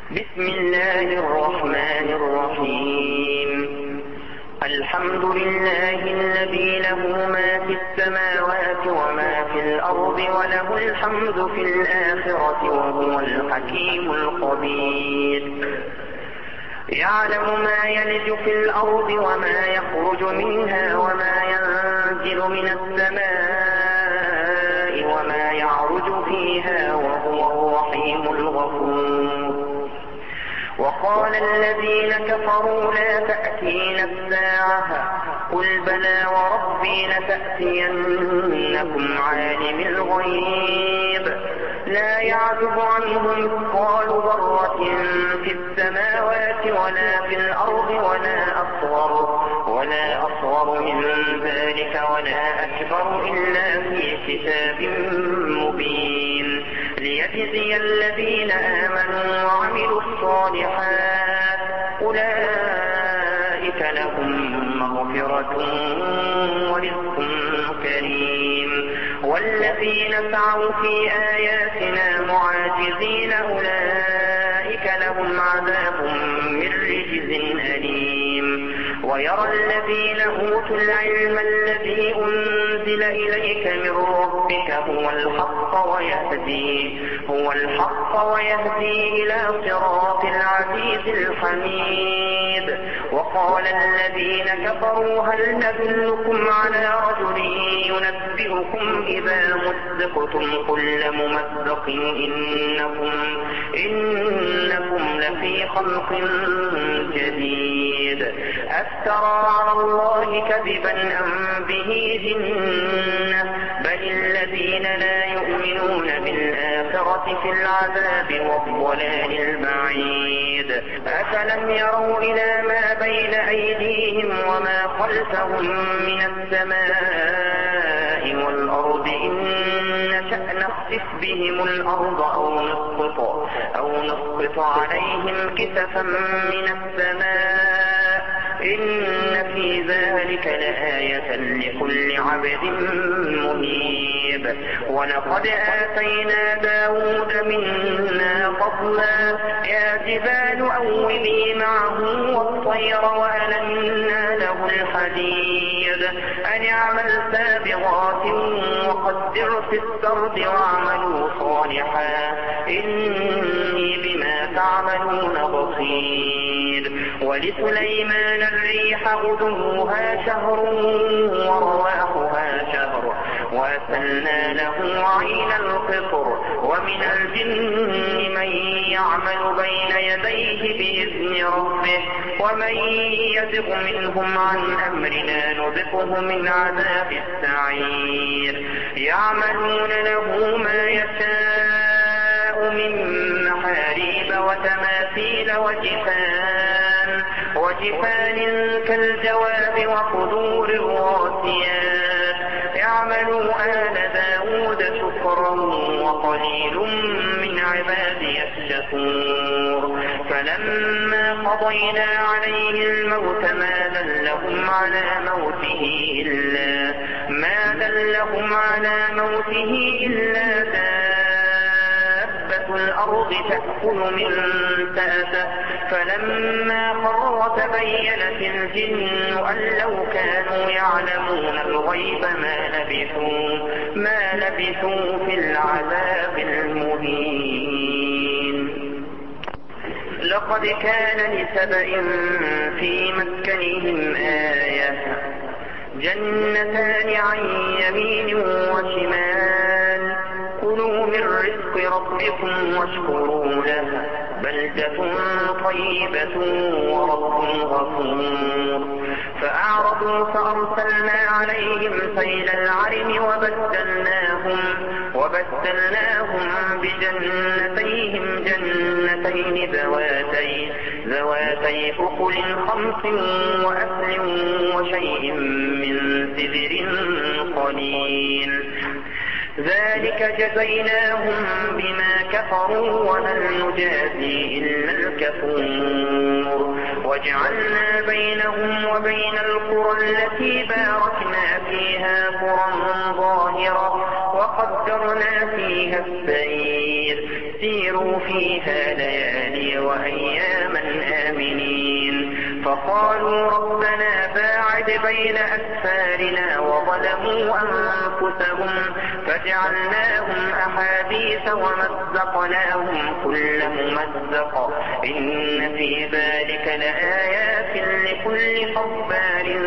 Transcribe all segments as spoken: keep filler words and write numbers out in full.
بسم الله الرحمن الرحيم. الحمد لله الذي له ما في السماوات وما في الأرض وله الحمد في الآخرة وهو الحكيم الخبير. يعلم ما يلج في الأرض وما يخرج منها وما ينزل من السماء وما يعرج فيها وهو الرحيم الغفور. وقال الذين كفروا لا تأتينا الساعة قل بلى وربي لتأتينكم عالم الغيب لا يعزب عنه مثقال ذرة في السماوات ولا في الأرض ولا أصغر ولا أصغر من ذلك ولا أكبر إلا في كتاب مبين ليجزي الذين آمنوا وعملوا الصالحات أولئك لهم مغفرة ورزق كريم. والذين سعوا في آياتنا معاجزين أولئك لهم عذاب من رجز أليم. ويرى الذين أوتوا العلم الذي أنزل إليك من ربك هو الحق ويهدي هو الحق ويهدي إلى صراط العزيز الحميد. وقال الذين كفروا هل ندلكم على رجل ينبئكم إذا مزقتم كل ممزق إنكم, إنكم لفي خلق جديد أفترى على الله كذبا أم به جنة بل الذين لا يؤمنون بالآخرة في العذاب والضلال البعيد. أفلم يروا إلى ما بين أيديهم وما خلفهم من السماء والأرض إن نشأ نخسف بهم الأرض أو نسقط, أو نسقط عليهم كسفا من السماء إن في ذلك لآية لكل عبد منيب. ولقد آتينا داود منا فضلا يا جبال أوبي معه والطير وألنا له الحديد أن اعمل سابغات وقدر في السرد واعملوا صالحا إني بما تعملون بصير. ولسليمان الريح غدوها شهر ورواحها شهر وأسلنا له عين القطر. ومن الجن من يعمل بين يديه بإذن ربه ومن يزغ منهم عن أمرنا نذقه من عذاب السعير. يعملون له ما يشاء من محاريب وتماثيل وجفان وجفان كالجواب وقدور الراسيات. اعملوا آل داود شكرا وقليل من عبادي الشكور. فلما قضينا عليه الموت ما دلهم على موته إلا ما دلهم على موته إلا دابة الأرض تأكل من سأته. فلما خر تبينت الجن أن لو كانوا يعلمون الغيب ما لبثوا ما لبثوا في العذاب المهين. لقد كان لسبإ في مسكنهم آية جنتان عن يمين وشمال كلوا من رزق ربكم واشكروا له بلدة طيبة ورب غفور. فأعرضوا فأرسلنا عليهم سيل العرم وبدلناهم, وبدلناهم بجنتيهم جنتين ذواتي, ذواتي أكل خمس وأكل وشيء من سدر قليل ذلك جزيناهم بما كفروا وهل نجازي إلا الكفور. وجعلنا بينهم وبين القرى التي باركنا فيها قرى ظاهرة وقدرنا فيها السير سيروا فيها ليالي وأياما آمنين. فقالوا ربنا باعد بين أسفارنا وظلموا أنفسهم فجعلناهم أحاديث ومزقناهم كل ممزق إن في ذلك لآيات لكل صبار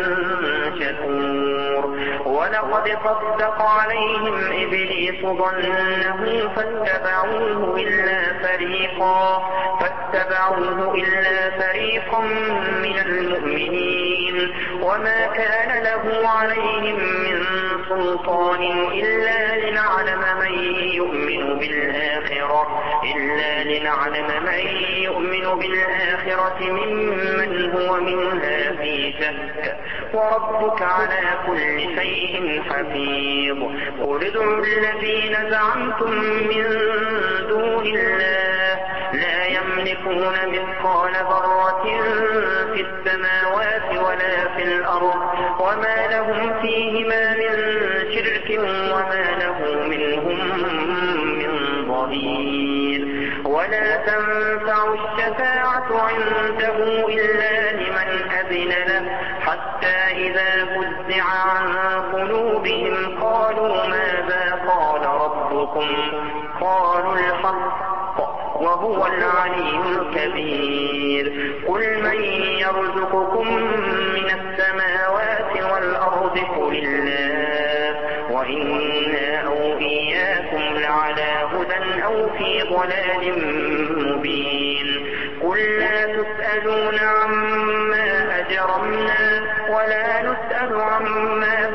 شكور. ولقد صدق عليهم إبليس ظنه فاتبعوه إلا فريقا فاتبعوه إلا فريقا من المؤمنين وما كان له عليهم من سلطان إلا لنعلم من يؤمن بالآخرة إلا لنعلم من يؤمن بالآخرة ممن هو منها في شك وربك على كل شيء حفيظ. قل ادعوا الذين زعمتم من دون الله لا يملكون مثقال ذرة في السماوات ولا في الأرض وما لهم فيهما من شرك وما له منهم من ظهير. ولا تنفع الشفاعة عنده إلا لمن أذن له حتى إذا فزع عن قلوبهم قالوا ماذا قال ربكم قالوا الحق وهو العلي الكبير. قل من يرزقكم من السماوات والأرض قل الله وإنا أو إياكم لعلى هدى أو في ضلال مبين. قل لا تسألون عما أجرمنا ولا نسأل عما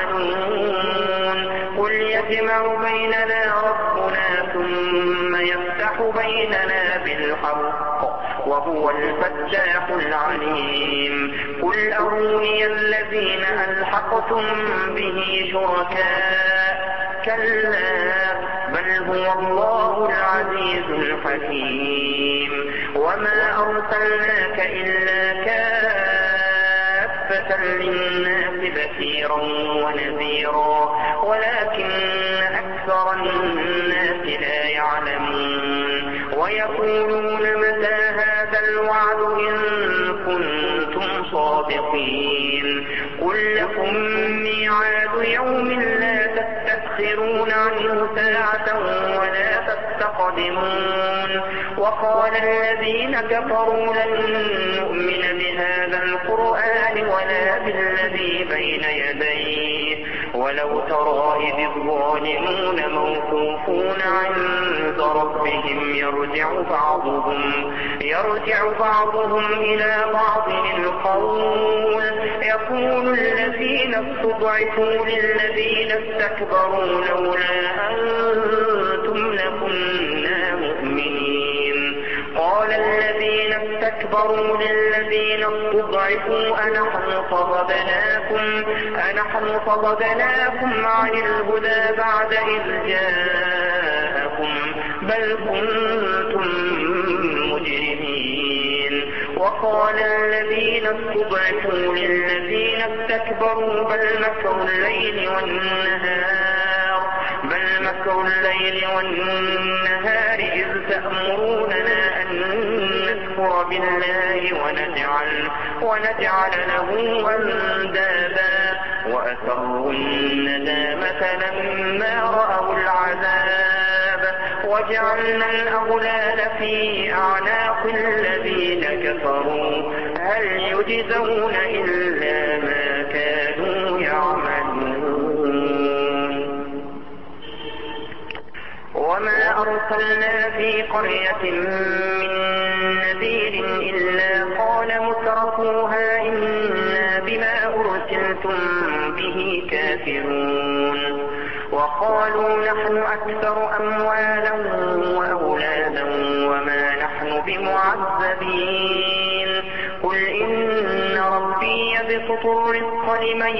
تعملون. قل يجمع بيننا ربنا ثم يفتح بيننا بالحق وهو الفتاح العليم. قل أروني الذين ألحقتم به شركاء كلا بل هو الله العزيز الحكيم. وما أرسلناك إلا كافة للناس بشيرا ونذيرا ولكن أكثر الناس لا يعلمون. ويقولون متى هذا الوعد إن كنتم صادقين. قل لكم ميعاد يوم لا تستأخرون عنه ساعة ولا تستقدمون. وقال الذين كفروا لن نؤمن بهذا القرآن ولا بالذي بين يديه ولو ترى إذ الظالمون موقوفون عند ربهم يرجع بعضهم يرجع بعضهم إلى بعض القول يقول الذين استضعفوا للذين استكبروا لولا أنتم لكنا مؤمنين. قال الذين استكبروا للذين استضعفوا أنحن صددناكم أنحن صددناكم عن الهدى بعد إذ جاءكم بل كنتم مجرمين. وقال الذين استضعفوا للذين استكبروا بل مكر الليل والنهار بل مكر الليل والنهار إذ تأمروننا أن نكفر بالله ونجعل ونجعل له أندادا وأسروا الندامة لما رأوا العذاب وجعلنا الأغلال في أعناق الذين كفروا هل يجزون إلا ما كانوا يعملون. وما أرسلنا في قرية من نذير إلا قال مترفوها إنا بما أرسلتم به كافرون. وقالوا نحن أكثر أموالا وأولادا وما نحن بمعذبين. قل إن ربي يبسط الرزق لمن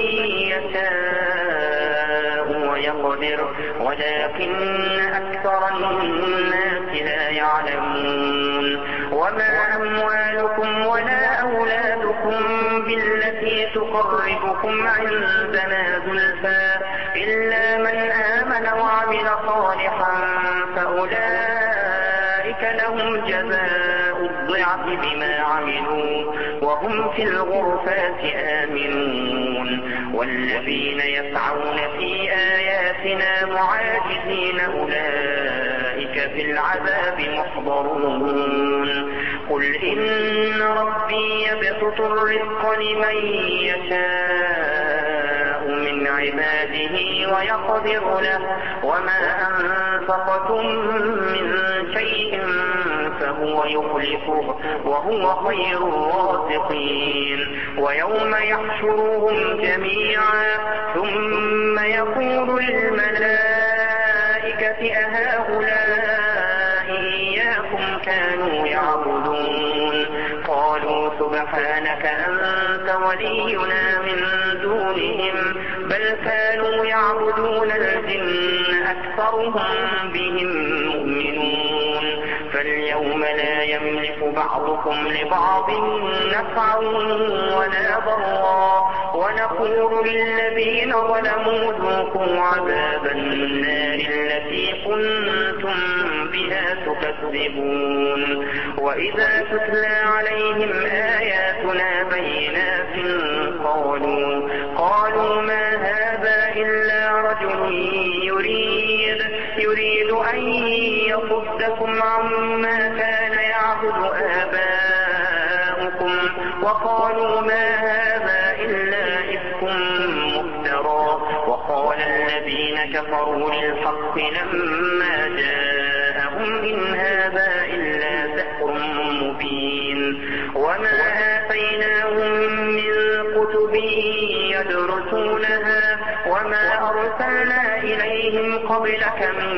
يشاء ويقدر ولكن أكثر الناس لا يعلمون. وما أموالكم ولا أولادكم بالتي تقربكم عندنا زلفى إلا من آمن وعمل صالحا فأولئك جزاء الضعف بما عملوا وهم في الغرفات آمنون والذين يسعون في آياتنا معاجزين أولئك في العذاب محضرون قل إن ربي يبسط الرزق لمن يشاء من عباده ويقدر له وما أنفقتم من شيء فهو يخلفه وهو خير الرازقين ويوم يحشرهم جميعا ثم يقول للملائكة أهؤلاء إياكم كانوا يعبدون قالوا سبحانك أنت ولينا من دونهم بل كانوا يعبدون الجن أكثرهم بهم مؤمنون فاليوم لا يملك بعضكم لبعض نفعا ولا ضرا ونقول للذين ظلموا ذوقوا عذاب النار التي كنتم بها تكذبون وإذا تتلى عليهم آياتنا بينات قالوا قالوا ما هذا إلا رجل يريد يريد أن يصدكم عما كان يعبد آباؤكم وقالوا ما هذا إلا إفك مفترى وقال الذين كفروا للحق لما جاءهم إن هذا إلا سحر مبين وما آتيناهم من كتب يدرسونها وما أرسلنا إليهم قبلك من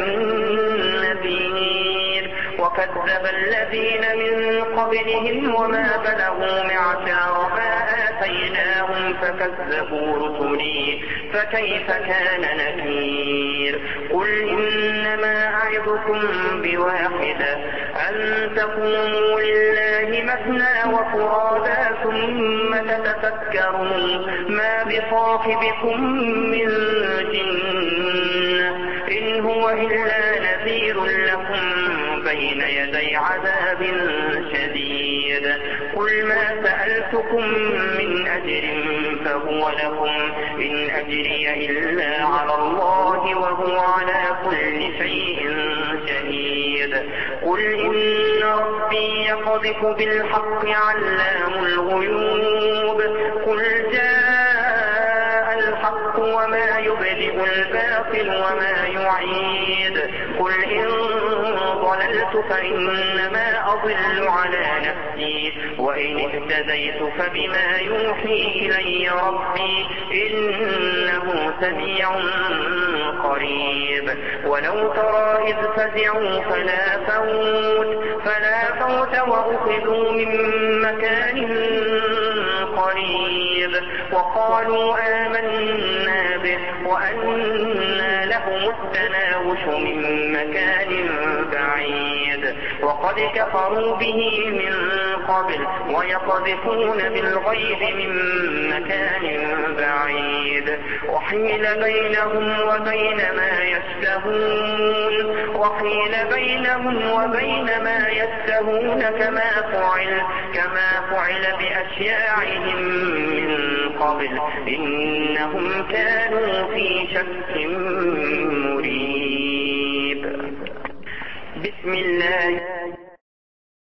نذير وكذب الذين من قبلهم وما بلغوا معشار ما آتيناهم فكذبوا رسلي فكيف كان نكير قل إنما أعظكم بواحدة أن تقوموا لله مثنى وفرادا ثم تتفكروا ما بصاحبكم من جنة إن هو إلا نذير لكم بين يدي عذاب شديد قل ما سألتكم من أجر فهو لكم إن أجري إلا على الله وهو على كل شيء شهيد قل إن ربي يقذف بالحق علام الغيوب قل جاء الحق وما يبدئ الباطل وما يعيد قل إن ضللت فإنما أضل على نفسي وإن اهتديت فبما يوحي إلي ربي إنه سميع قريب ولو ترى إذ فزعوا فلا فوت فلا فوت وأخذوا من مكان قريب وقالوا آمنا به وأنى لهم التناوش من مكان بعيد وقد كفروا به من قبل ويقذفون بالغيب من مكان بعيد وحيل بينهم وبين ما يشتهون وحيل بينهم وبين ما يشتهون كما فعل كما فعل بأشياعهم من قبل إنهم كانوا في شك مريب بسم الله